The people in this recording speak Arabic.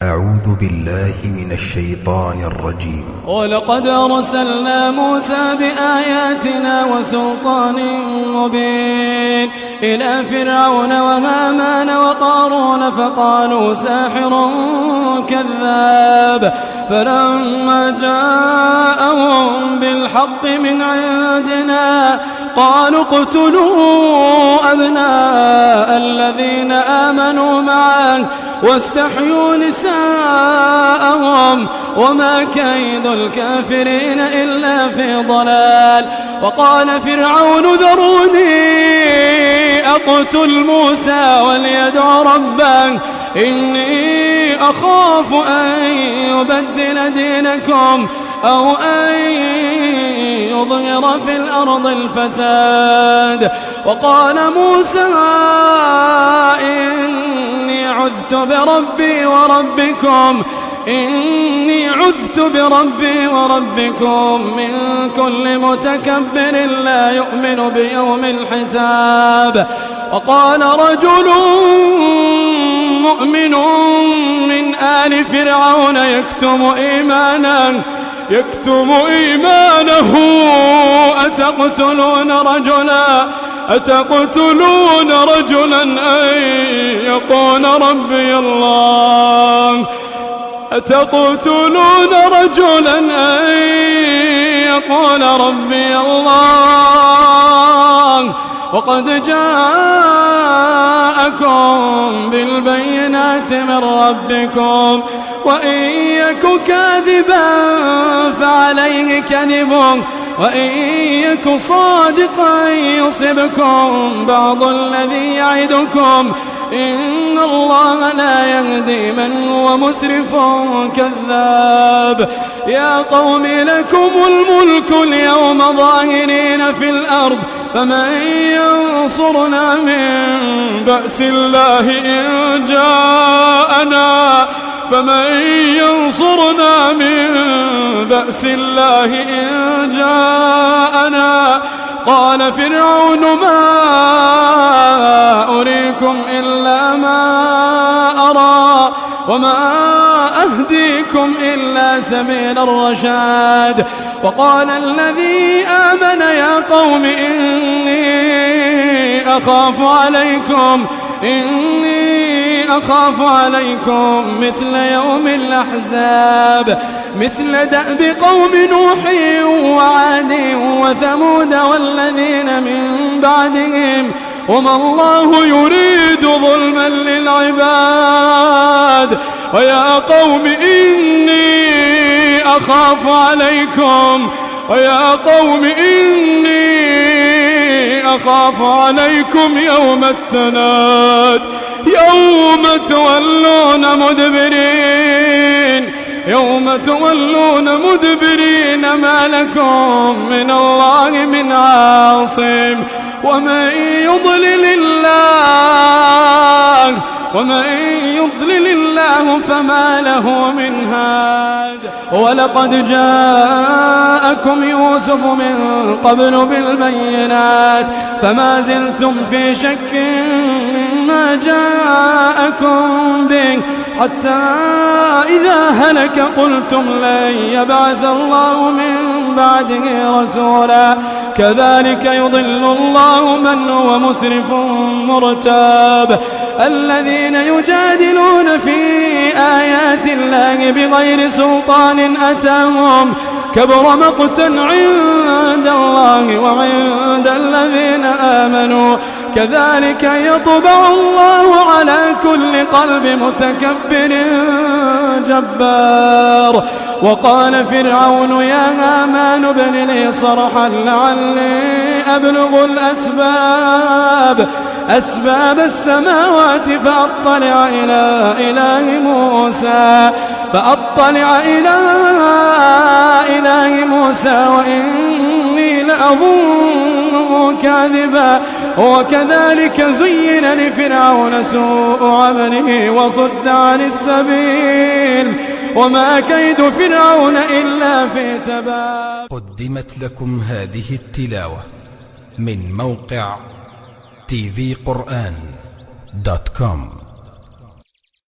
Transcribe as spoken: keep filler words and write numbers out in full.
أعوذ بالله من الشيطان الرجيم. ولقد أرسلنا موسى بآياتنا وسلطان مبين إلى فرعون وهامان وقارون فقالوا ساحر كذاب، فلما جاءهم بالحق من عندنا قالوا اقتلوا أبناء الذين آمنوا معه واستحيوا نساءهم وما كيد الكافرين إلا في ضلال. وقال فرعون ذروني أقتل موسى وليدع ربه إني أخاف أن يبدل دينكم أو أن يظهر في الأرض الفساد. وقال موسى إني عذت بربي وربكم إني عذت بربي وربكم من كل متكبر لا يؤمن بيوم الحساب. وقال رجل مؤمن من آل فرعون يكتم إيمانه يكتم إيمانه أتقتلون رجلا أتقتلون رجلا أن يقول ربي الله أتقتلون رجلا أن يقول ربي الله وقد جاءكم بالبينات من ربكم وإن يك كاذبا فعليه كذبه وإن يك صادقا يصبكم بعض الذي يعدكم إن الله لا يهدي من هو مسرف كذاب. يا قوم لكم الملك اليوم ظاهرين في الأرض فمن ينصرنا من بأس الله إن جاءنا فمن ينصرنا من بأس الله إن جاءنا. قال فرعون ما أريكم إلا ما أرى وما أهديكم إلا سبيل الرشاد. وقال الذي آمن يا قوم إني أخاف عليكم إني أخاف عليكم مثل يوم الأحزاب مثل دأب قوم نوح وعاد وثمود والذين من بعدهم وما الله يريد ظلما للعباد. ويا قوم إني أخاف عليكم ويا قوم إني أخاف عليكم يوم التناد يوم تولون مدبرين يوم تولون مدبرين ما لكم من الله من عاصم ومن يضلل الله ومن يضلل الله فما له من هاد. ولقد جاءكم يوسف من قبل بالبينات فما زلتم في شك مما جاءكم به حتى إذا هلك قلتم لن يبعث الله من بعده رسولا كذلك يضل الله من هو مسرف مرتاب. الذين يجادلون في آيات الله بغير سلطان أتاهم كبر مقتا عند الله وعند الذين آمنوا كذلك يطبع الله على كل قلب متكبر جبار. وقال فرعون يا هامان ابن لي صرحا لعلي أبلغ الأسباب أسباب السماوات فأطلع إلى إله موسى فأطلع إلى إله موسى وإني لأظنه كاذبا. وكذلك زين لفرعون سوء عمله وصد عن السبيل وما كيد فرعون إلا في تباب. قدمت لكم هذه التلاوة من موقع تي في قرآن دوت كوم.